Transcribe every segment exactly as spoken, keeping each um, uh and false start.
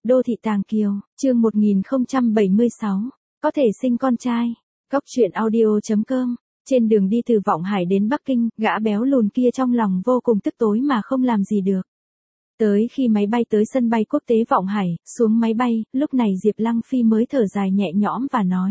Đô thị Tàng Kiều, chương một nghìn không trăm bảy mươi sáu, có thể sinh con trai. Cóc truyện audio chấm com. Trên đường đi từ Vọng Hải đến Bắc Kinh, gã béo lùn kia trong lòng vô cùng tức tối mà không làm gì được. Tới khi máy bay tới sân bay quốc tế Vọng Hải, xuống máy bay, lúc này Diệp Lăng Phi mới thở dài nhẹ nhõm và nói.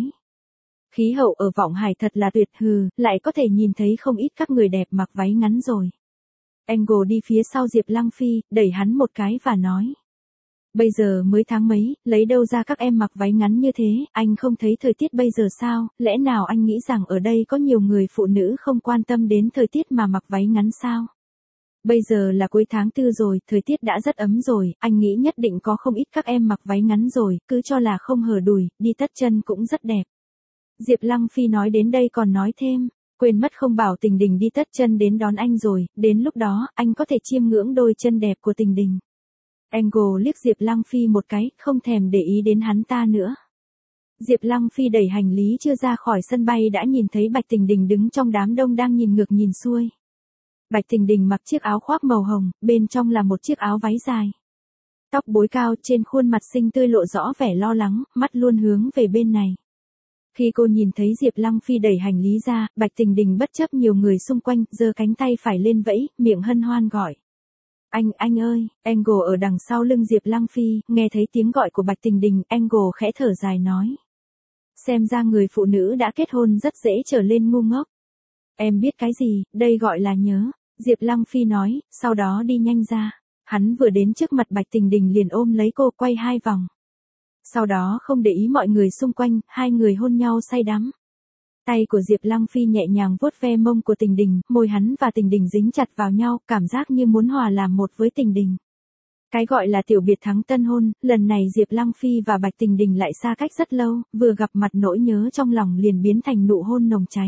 Khí hậu ở Vọng Hải thật là tuyệt hừ, lại có thể nhìn thấy không ít các người đẹp mặc váy ngắn rồi. Angle đi phía sau Diệp Lăng Phi, đẩy hắn một cái và nói. Bây giờ mới tháng mấy, lấy đâu ra các em mặc váy ngắn như thế, anh không thấy thời tiết bây giờ sao, lẽ nào anh nghĩ rằng ở đây có nhiều người phụ nữ không quan tâm đến thời tiết mà mặc váy ngắn sao? Bây giờ là cuối tháng tư rồi, thời tiết đã rất ấm rồi, anh nghĩ nhất định có không ít các em mặc váy ngắn rồi, cứ cho là không hở đùi, đi tất chân cũng rất đẹp. Diệp Lăng Phi nói đến đây còn nói thêm, quên mất không bảo Tình Đình đi tất chân đến đón anh rồi, đến lúc đó, anh có thể chiêm ngưỡng đôi chân đẹp của Tình Đình. Angle liếc Diệp Lăng Phi một cái, không thèm để ý đến hắn ta nữa. Diệp Lăng Phi đẩy hành lý chưa ra khỏi sân bay đã nhìn thấy Bạch Tình Đình đứng trong đám đông đang nhìn ngược nhìn xuôi. Bạch Tình Đình mặc chiếc áo khoác màu hồng, bên trong là một chiếc áo váy dài. Tóc búi cao, trên khuôn mặt xinh tươi lộ rõ vẻ lo lắng, mắt luôn hướng về bên này. Khi cô nhìn thấy Diệp Lăng Phi đẩy hành lý ra, Bạch Tình Đình bất chấp nhiều người xung quanh, giơ cánh tay phải lên vẫy, miệng hân hoan gọi. Anh, anh ơi, Angle ở đằng sau lưng Diệp Lăng Phi, nghe thấy tiếng gọi của Bạch Tình Đình, Angle khẽ thở dài nói. Xem ra người phụ nữ đã kết hôn rất dễ trở lên ngu ngốc. Em biết cái gì, đây gọi là nhớ, Diệp Lăng Phi nói, sau đó đi nhanh ra. Hắn vừa đến trước mặt Bạch Tình Đình liền ôm lấy cô quay hai vòng. Sau đó không để ý mọi người xung quanh, hai người hôn nhau say đắm. Tay của Diệp Lăng Phi nhẹ nhàng vuốt ve mông của Tình Đình, môi hắn và Tình Đình dính chặt vào nhau, cảm giác như muốn hòa làm một với Tình Đình. Cái gọi là tiểu biệt thắng tân hôn, lần này Diệp Lăng Phi và Bạch Tình Đình lại xa cách rất lâu, vừa gặp mặt nỗi nhớ trong lòng liền biến thành nụ hôn nồng cháy.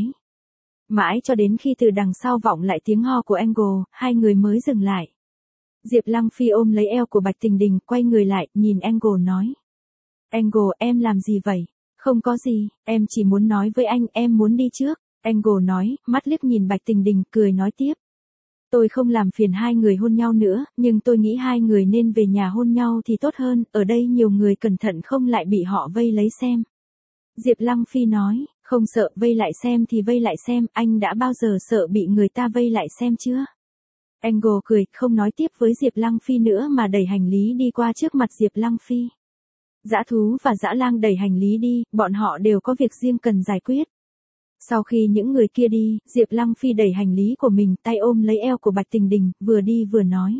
Mãi cho đến khi từ đằng sau vọng lại tiếng ho của Angle, hai người mới dừng lại. Diệp Lăng Phi ôm lấy eo của Bạch Tình Đình, quay người lại, nhìn Angle nói. Angle, em làm gì vậy? Không có gì, em chỉ muốn nói với anh, em muốn đi trước. Angle nói, mắt liếc nhìn Bạch Tình Đình, cười nói tiếp. Tôi không làm phiền hai người hôn nhau nữa, nhưng tôi nghĩ hai người nên về nhà hôn nhau thì tốt hơn, ở đây nhiều người cẩn thận không lại bị họ vây lấy xem. Diệp Lăng Phi nói, không sợ, vây lại xem thì vây lại xem, anh đã bao giờ sợ bị người ta vây lại xem chưa? Angle cười, không nói tiếp với Diệp Lăng Phi nữa mà đẩy hành lý đi qua trước mặt Diệp Lăng Phi. Dã Thú và Dã Lang đẩy hành lý đi, bọn họ đều có việc riêng cần giải quyết. Sau khi những người kia đi, Diệp Lăng Phi đẩy hành lý của mình, tay ôm lấy eo của Bạch Tình Đình, vừa đi vừa nói.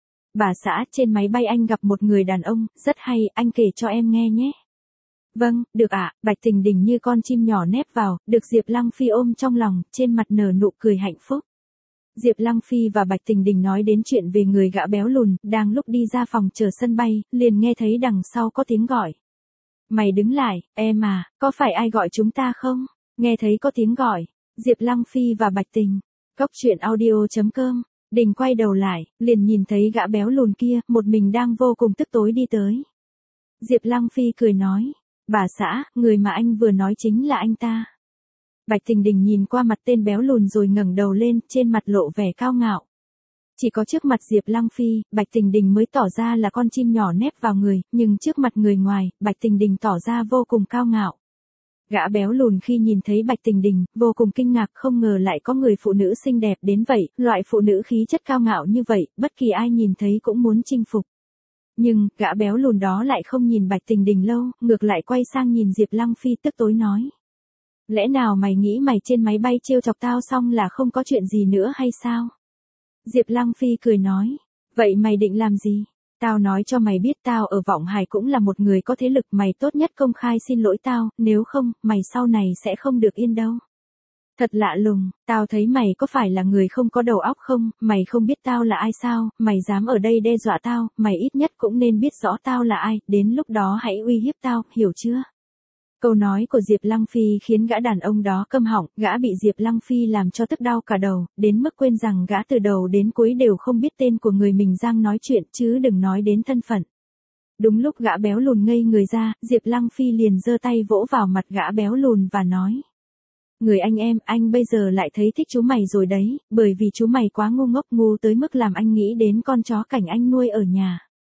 Bà xã, trên máy bay anh gặp một người đàn ông, rất hay, anh kể cho em nghe nhé. Vâng, được ạ, Bạch Tình Đình như con chim nhỏ nép vào, được Diệp Lăng Phi ôm trong lòng, trên mặt nở nụ cười hạnh phúc. Diệp Lăng Phi và Bạch Tình Đình nói đến chuyện về người gã béo lùn, đang lúc đi ra phòng chờ sân bay, liền nghe thấy đằng sau có tiếng gọi. Mày đứng lại, em à, có phải ai gọi chúng ta không? Nghe thấy có tiếng gọi, Diệp Lăng Phi và Bạch Tình. Cóc truyện audio chấm com. Đình quay đầu lại, liền nhìn thấy gã béo lùn kia, một mình đang vô cùng tức tối đi tới. Diệp Lăng Phi cười nói, bà xã, người mà anh vừa nói chính là anh ta. Bạch Tình Đình nhìn qua mặt tên béo lùn rồi ngẩng đầu lên, trên mặt lộ vẻ cao ngạo. Chỉ có trước mặt Diệp Lăng Phi, Bạch Tình Đình mới tỏ ra là con chim nhỏ nép vào người, nhưng trước mặt người ngoài, Bạch Tình Đình tỏ ra vô cùng cao ngạo. Gã béo lùn khi nhìn thấy Bạch Tình Đình, vô cùng kinh ngạc, không ngờ lại có người phụ nữ xinh đẹp đến vậy, loại phụ nữ khí chất cao ngạo như vậy, bất kỳ ai nhìn thấy cũng muốn chinh phục. Nhưng, gã béo lùn đó lại không nhìn Bạch Tình Đình lâu, ngược lại quay sang nhìn Diệp Lăng Phi tức tối nói. Lẽ nào mày nghĩ mày trên máy bay trêu chọc tao xong là không có chuyện gì nữa hay sao? Diệp Lăng Phi cười nói, vậy mày định làm gì? Tao nói cho mày biết tao ở Vọng Hải cũng là một người có thế lực, mày tốt nhất công khai xin lỗi tao, nếu không, mày sau này sẽ không được yên đâu. Thật lạ lùng, tao thấy mày có phải là người không có đầu óc không, mày không biết tao là ai sao, mày dám ở đây đe dọa tao, mày ít nhất cũng nên biết rõ tao là ai, đến lúc đó hãy uy hiếp tao, hiểu chưa? Câu nói của Diệp Lăng Phi khiến gã đàn ông đó câm họng, gã bị Diệp Lăng Phi làm cho tức đau cả đầu, đến mức quên rằng gã từ đầu đến cuối đều không biết tên của người mình đang nói chuyện, chứ đừng nói đến thân phận. Đúng lúc gã béo lùn ngây người ra, Diệp Lăng Phi liền giơ tay vỗ vào mặt gã béo lùn và nói. Người anh em, anh bây giờ lại thấy thích chú mày rồi đấy, bởi vì chú mày quá ngu ngốc, ngu tới mức làm anh nghĩ đến con chó cảnh anh nuôi ở nhà.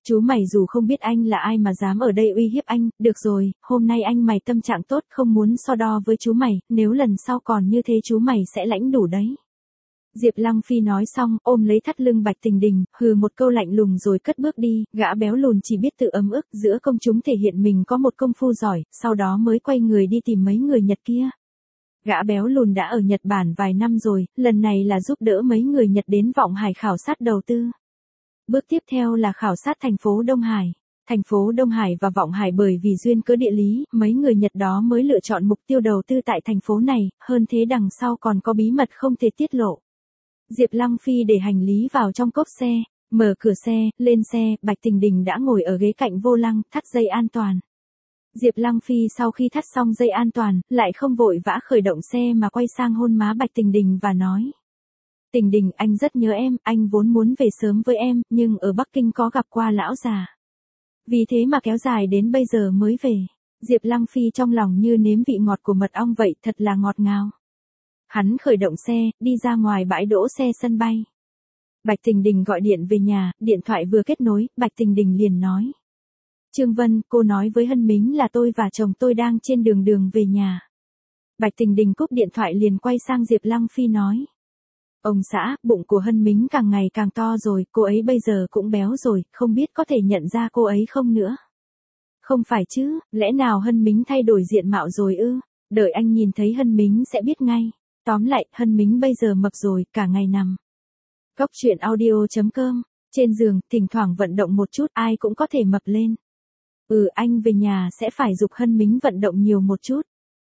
Chú mày dù không biết anh là ai mà dám ở đây uy hiếp anh, được rồi, hôm nay anh mày tâm trạng tốt không muốn so đo với chú mày, nếu lần sau còn như thế chú mày sẽ lãnh đủ đấy. Diệp Lăng Phi nói xong, ôm lấy thắt lưng Bạch Tình Đình, hừ một câu lạnh lùng rồi cất bước đi, gã béo lùn chỉ biết tự ấm ức giữa công chúng thể hiện mình có một công phu giỏi, sau đó mới quay người đi tìm mấy người Nhật kia. Gã béo lùn đã ở Nhật Bản vài năm rồi, lần này là giúp đỡ mấy người Nhật đến Vọng Hải khảo sát đầu tư. Bước tiếp theo là khảo sát thành phố Đông Hải. Thành phố Đông Hải và Vọng Hải bởi vì duyên cớ địa lý, mấy người Nhật đó mới lựa chọn mục tiêu đầu tư tại thành phố này, hơn thế đằng sau còn có bí mật không thể tiết lộ. Diệp Lăng Phi để hành lý vào trong cốp xe, mở cửa xe, lên xe, Bạch Tình Đình đã ngồi ở ghế cạnh vô lăng, thắt dây an toàn. Diệp Lăng Phi sau khi thắt xong dây an toàn, lại không vội vã khởi động xe mà quay sang hôn má Bạch Tình Đình và nói. Tình Đình, anh rất nhớ em, anh vốn muốn về sớm với em, nhưng ở Bắc Kinh có gặp qua lão già. Vì thế mà kéo dài đến bây giờ mới về. Diệp Lăng Phi trong lòng như nếm vị ngọt của mật ong vậy, thật là ngọt ngào. Hắn khởi động xe, đi ra ngoài bãi đỗ xe sân bay. Bạch Tình Đình gọi điện về nhà, điện thoại vừa kết nối, Bạch Tình Đình liền nói. Trương Vân, cô nói với Hân Mính là tôi và chồng tôi đang trên đường đường về nhà. Bạch Tình Đình cúp điện thoại liền quay sang Diệp Lăng Phi nói. Ông xã, bụng của Hân Mính càng ngày càng to rồi, cô ấy bây giờ cũng béo rồi, không biết có thể nhận ra cô ấy không nữa. Không phải chứ, lẽ nào Hân Mính thay đổi diện mạo rồi ư? Đợi anh nhìn thấy Hân Mính sẽ biết ngay. Tóm lại, Hân Mính bây giờ mập rồi, cả ngày nằm. Góc truyện audio chấm com, trên giường, thỉnh thoảng vận động một chút, ai cũng có thể mập lên. Ừ, anh về nhà sẽ phải giục Hân Mính vận động nhiều một chút.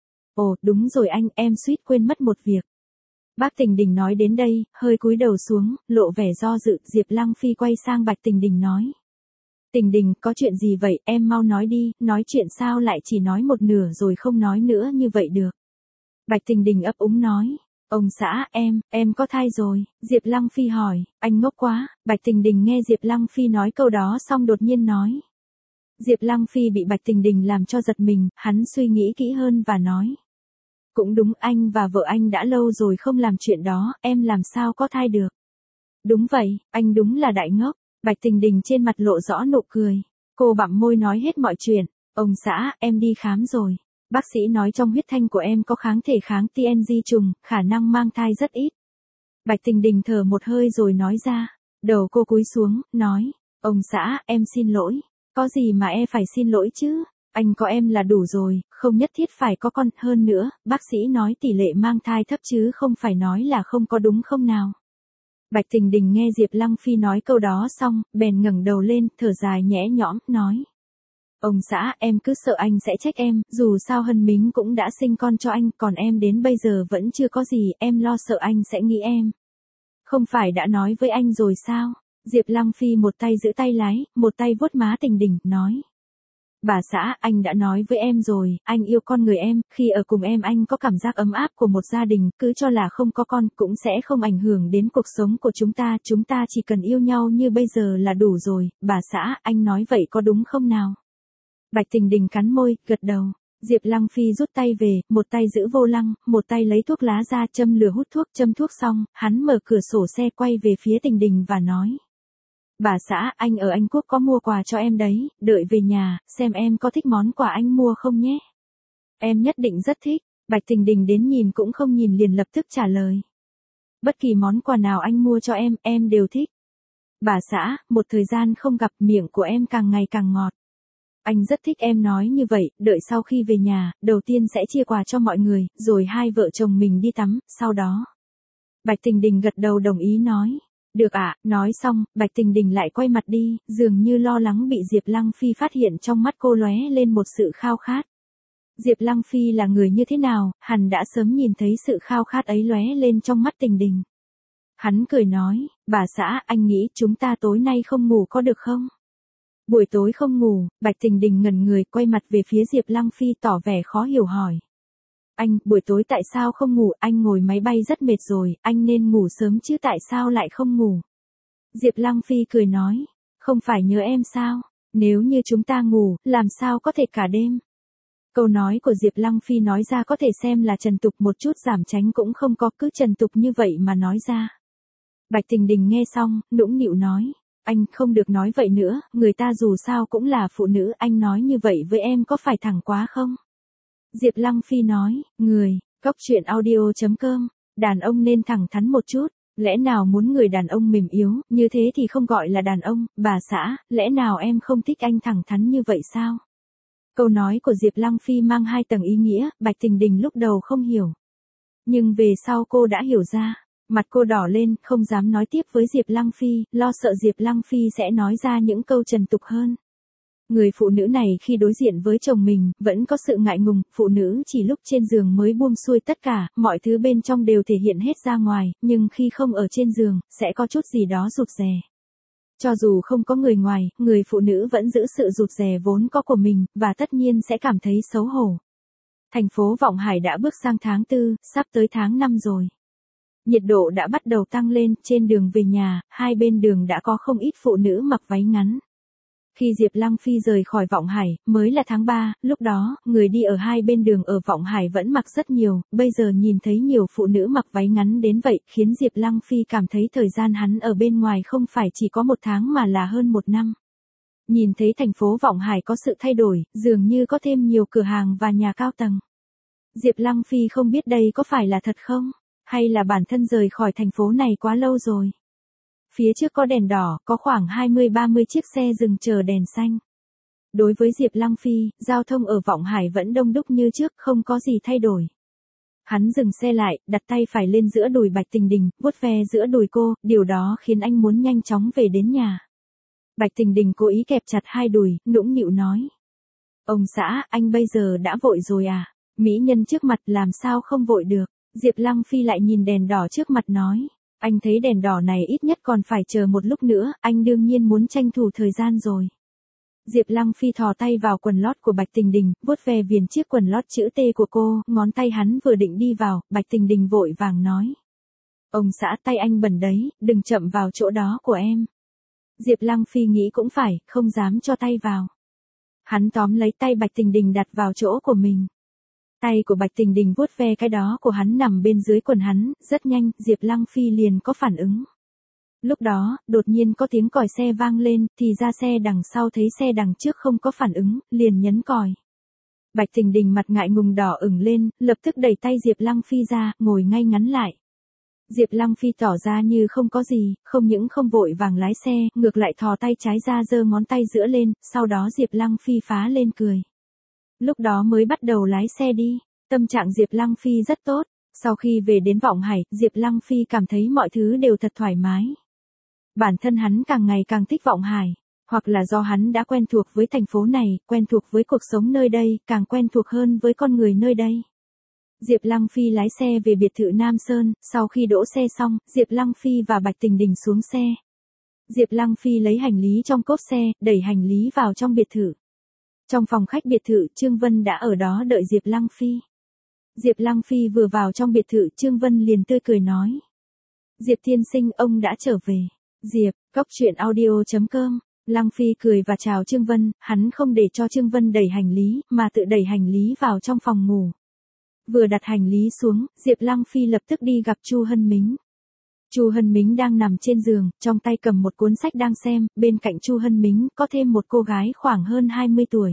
Ồ, đúng rồi anh, em suýt quên mất một việc. Bác Tình Đình nói đến đây, hơi cúi đầu xuống, lộ vẻ do dự, Diệp Lăng Phi quay sang Bạch Tình Đình nói. Tình Đình, có chuyện gì vậy, em mau nói đi, nói chuyện sao lại chỉ nói một nửa rồi không nói nữa như vậy được. Bạch Tình Đình ấp úng nói. Ông xã, em, em có thai rồi, Diệp Lăng Phi hỏi, anh ngốc quá, Bạch Tình Đình nghe Diệp Lăng Phi nói câu đó xong đột nhiên nói. Diệp Lăng Phi bị Bạch Tình Đình làm cho giật mình, hắn suy nghĩ kỹ hơn và nói. Cũng đúng, anh và vợ anh đã lâu rồi không làm chuyện đó, em làm sao có thai được. Đúng vậy, anh đúng là đại ngốc, Bạch Tình Đình trên mặt lộ rõ nụ cười. Cô bặm môi nói hết mọi chuyện, ông xã, em đi khám rồi. Bác sĩ nói trong huyết thanh của em có kháng thể kháng tê en giê trùng, khả năng mang thai rất ít. Bạch Tình Đình thở một hơi rồi nói ra. Đầu cô cúi xuống, nói. Ông xã, em xin lỗi. Có gì mà em phải xin lỗi chứ? Anh có em là đủ rồi, không nhất thiết phải có con. Hơn nữa, bác sĩ nói tỷ lệ mang thai thấp chứ không phải nói là không có đúng không nào? Bạch Tình Đình nghe Diệp Lăng Phi nói câu đó xong, bèn ngẩng đầu lên, thở dài nhẹ nhõm, nói. Ông xã, em cứ sợ anh sẽ trách em, dù sao Hân Mính cũng đã sinh con cho anh, còn em đến bây giờ vẫn chưa có gì, em lo sợ anh sẽ nghĩ em. Không phải đã nói với anh rồi sao? Diệp Lăng Phi một tay giữ tay lái, một tay vuốt má Tình Đình, nói. Bà xã, anh đã nói với em rồi, anh yêu con người em, khi ở cùng em anh có cảm giác ấm áp của một gia đình, cứ cho là không có con cũng sẽ không ảnh hưởng đến cuộc sống của chúng ta, chúng ta chỉ cần yêu nhau như bây giờ là đủ rồi, bà xã, anh nói vậy có đúng không nào? Bạch Tình Đình cắn môi, gật đầu. Diệp Lăng Phi rút tay về, một tay giữ vô lăng, một tay lấy thuốc lá ra châm lửa hút thuốc, châm thuốc xong, hắn mở cửa sổ xe quay về phía Tình Đình và nói. Bà xã, anh ở Anh Quốc có mua quà cho em đấy, đợi về nhà, xem em có thích món quà anh mua không nhé. Em nhất định rất thích, Bạch Tình Đình đến nhìn cũng không nhìn liền lập tức trả lời. Bất kỳ món quà nào anh mua cho em, em đều thích. Bà xã, một thời gian không gặp miệng của em càng ngày càng ngọt. Anh rất thích em nói như vậy, đợi sau khi về nhà, đầu tiên sẽ chia quà cho mọi người, rồi hai vợ chồng mình đi tắm, sau đó. Bạch Tình Đình gật đầu đồng ý nói. Được ạ, à, nói xong, Bạch Tình Đình lại quay mặt đi, dường như lo lắng bị Diệp Lăng Phi phát hiện trong mắt cô lóe lên một sự khao khát. Diệp Lăng Phi là người như thế nào, hắn đã sớm nhìn thấy sự khao khát ấy lóe lên trong mắt Tình Đình. Hắn cười nói, bà xã, anh nghĩ chúng ta tối nay không ngủ có được không? Buổi tối không ngủ, Bạch Tình Đình ngẩn người quay mặt về phía Diệp Lăng Phi tỏ vẻ khó hiểu hỏi. Anh, buổi tối tại sao không ngủ, anh ngồi máy bay rất mệt rồi, anh nên ngủ sớm chứ tại sao lại không ngủ? Diệp Lăng Phi cười nói, không phải nhớ em sao, nếu như chúng ta ngủ, làm sao có thể cả đêm? Câu nói của Diệp Lăng Phi nói ra có thể xem là trần tục một chút giảm tránh cũng không có, cứ trần tục như vậy mà nói ra. Bạch Tình Đình nghe xong, nũng nịu nói, Anh không được nói vậy nữa, người ta dù sao cũng là phụ nữ, anh nói như vậy với em có phải thẳng quá không? Diệp Lăng Phi nói, người, Cóc truyện audio chấm com, đàn ông nên thẳng thắn một chút, lẽ nào muốn người đàn ông mềm yếu, như thế thì không gọi là đàn ông, bà xã, lẽ nào em không thích anh thẳng thắn như vậy sao? Câu nói của Diệp Lăng Phi mang hai tầng ý nghĩa, Bạch Tình Đình lúc đầu không hiểu. Nhưng về sau cô đã hiểu ra, mặt cô đỏ lên, không dám nói tiếp với Diệp Lăng Phi, lo sợ Diệp Lăng Phi sẽ nói ra những câu trần tục hơn. Người phụ nữ này khi đối diện với chồng mình, vẫn có sự ngại ngùng, phụ nữ chỉ lúc trên giường mới buông xuôi tất cả, mọi thứ bên trong đều thể hiện hết ra ngoài, nhưng khi không ở trên giường, sẽ có chút gì đó rụt rè. Cho dù không có người ngoài, người phụ nữ vẫn giữ sự rụt rè vốn có của mình, và tất nhiên sẽ cảm thấy xấu hổ. Thành phố Vọng Hải đã bước sang tháng tư, sắp tới tháng năm rồi. Nhiệt độ đã bắt đầu tăng lên, trên đường về nhà, hai bên đường đã có không ít phụ nữ mặc váy ngắn. Khi Diệp Lăng Phi rời khỏi Vọng Hải, mới là tháng ba, lúc đó, người đi ở hai bên đường ở Vọng Hải vẫn mặc rất nhiều, bây giờ nhìn thấy nhiều phụ nữ mặc váy ngắn đến vậy, khiến Diệp Lăng Phi cảm thấy thời gian hắn ở bên ngoài không phải chỉ có một tháng mà là hơn một năm. Nhìn thấy thành phố Vọng Hải có sự thay đổi, dường như có thêm nhiều cửa hàng và nhà cao tầng. Diệp Lăng Phi không biết đây có phải là thật không? Hay là bản thân rời khỏi thành phố này quá lâu rồi? Phía trước có đèn đỏ, có khoảng hai mươi ba mươi chiếc xe dừng chờ đèn xanh. Đối với Diệp Lăng Phi, giao thông ở Vọng Hải vẫn đông đúc như trước, không có gì thay đổi. Hắn dừng xe lại, đặt tay phải lên giữa đùi Bạch Tình Đình, vuốt ve giữa đùi cô, điều đó khiến anh muốn nhanh chóng về đến nhà. Bạch Tình Đình cố ý kẹp chặt hai đùi, nũng nịu nói. Ông xã, anh bây giờ đã vội rồi à? Mỹ nhân trước mặt làm sao không vội được? Diệp Lăng Phi lại nhìn đèn đỏ trước mặt nói. Anh thấy đèn đỏ này ít nhất còn phải chờ một lúc nữa, anh đương nhiên muốn tranh thủ thời gian rồi. Diệp Lăng Phi thò tay vào quần lót của Bạch Tình Đình, vuốt ve viền chiếc quần lót chữ T của cô, ngón tay hắn vừa định đi vào, Bạch Tình Đình vội vàng nói. Ông xã, tay anh bẩn đấy, đừng chậm vào chỗ đó của em. Diệp Lăng Phi nghĩ cũng phải, không dám cho tay vào. Hắn tóm lấy tay Bạch Tình Đình đặt vào chỗ của mình. Tay của Bạch Tình Đình vuốt ve cái đó của hắn nằm bên dưới quần hắn, rất nhanh, Diệp Lăng Phi liền có phản ứng. Lúc đó, đột nhiên có tiếng còi xe vang lên, thì ra xe đằng sau thấy xe đằng trước không có phản ứng, liền nhấn còi. Bạch Tình Đình mặt ngại ngùng đỏ ửng lên, lập tức đẩy tay Diệp Lăng Phi ra, ngồi ngay ngắn lại. Diệp Lăng Phi tỏ ra như không có gì, không những không vội vàng lái xe, ngược lại thò tay trái ra giơ ngón tay giữa lên, sau đó Diệp Lăng Phi phá lên cười. Lúc đó mới bắt đầu lái xe đi, tâm trạng Diệp Lăng Phi rất tốt, sau khi về đến Vọng Hải, Diệp Lăng Phi cảm thấy mọi thứ đều thật thoải mái. Bản thân hắn càng ngày càng thích Vọng Hải, hoặc là do hắn đã quen thuộc với thành phố này, quen thuộc với cuộc sống nơi đây, càng quen thuộc hơn với con người nơi đây. Diệp Lăng Phi lái xe về biệt thự Nam Sơn, sau khi đỗ xe xong, Diệp Lăng Phi và Bạch Tình Đình xuống xe. Diệp Lăng Phi lấy hành lý trong cốp xe, đẩy hành lý vào trong biệt thự. Trong phòng khách biệt thự, Trương Vân đã ở đó đợi Diệp Lăng Phi. Diệp Lăng Phi vừa vào trong biệt thự, Trương Vân liền tươi cười nói. Diệp tiên sinh, ông đã trở về. Diệp, Cóc truyện audio chấm com. Lăng Phi cười và chào Trương Vân, hắn không để cho Trương Vân đẩy hành lý, mà tự đẩy hành lý vào trong phòng ngủ. Vừa đặt hành lý xuống, Diệp Lăng Phi lập tức đi gặp Chu Hân Mính. Chu Hân Mính đang nằm trên giường, trong tay cầm một cuốn sách đang xem, bên cạnh Chu Hân Mính có thêm một cô gái khoảng hơn hai mươi tuổi.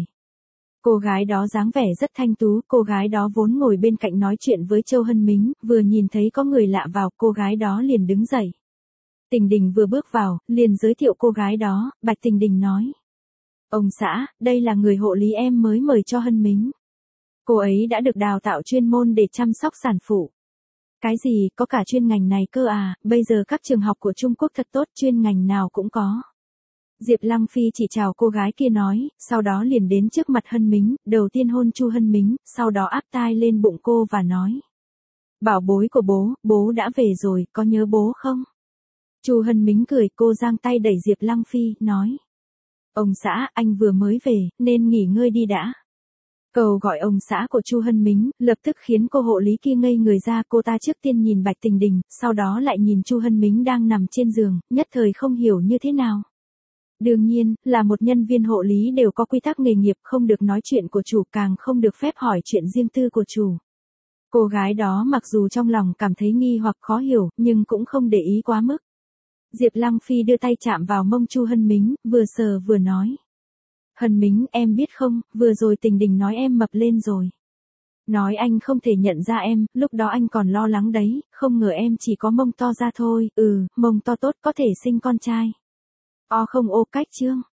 Cô gái đó dáng vẻ rất thanh tú, cô gái đó vốn ngồi bên cạnh nói chuyện với Châu Hân Mính, vừa nhìn thấy có người lạ vào, cô gái đó liền đứng dậy. Tình Đình vừa bước vào, liền giới thiệu cô gái đó, Bạch Tình Đình nói. Ông xã, đây là người hộ lý em mới mời cho Hân Mính. Cô ấy đã được đào tạo chuyên môn để chăm sóc sản phụ. Cái gì, có cả chuyên ngành này cơ à, bây giờ các trường học của Trung Quốc thật tốt, chuyên ngành nào cũng có. Diệp Lăng Phi chỉ chào cô gái kia nói, sau đó liền đến trước mặt Hân Mính, đầu tiên hôn Chu Hân Mính, sau đó áp tai lên bụng cô và nói. Bảo bối của bố, bố đã về rồi, có nhớ bố không? Chu Hân Mính cười, cô giang tay đẩy Diệp Lăng Phi, nói. Ông xã, anh vừa mới về, nên nghỉ ngơi đi đã. Câu gọi ông xã của Chu Hân Mính, lập tức khiến cô hộ lý kia ngây người ra, cô ta trước tiên nhìn Bạch Tình Đình, sau đó lại nhìn Chu Hân Mính đang nằm trên giường, nhất thời không hiểu như thế nào. Đương nhiên, là một nhân viên hộ lý đều có quy tắc nghề nghiệp, không được nói chuyện của chủ, càng không được phép hỏi chuyện riêng tư của chủ. Cô gái đó mặc dù trong lòng cảm thấy nghi hoặc khó hiểu, nhưng cũng không để ý quá mức. Diệp Lăng Phi đưa tay chạm vào mông Chu Hân Mính, vừa sờ vừa nói. Hân Mính, em biết không, vừa rồi Tình Đình nói em mập lên rồi. Nói anh không thể nhận ra em, lúc đó anh còn lo lắng đấy, không ngờ em chỉ có mông to ra thôi, ừ, mông to tốt có thể sinh con trai. O không ô cách chương.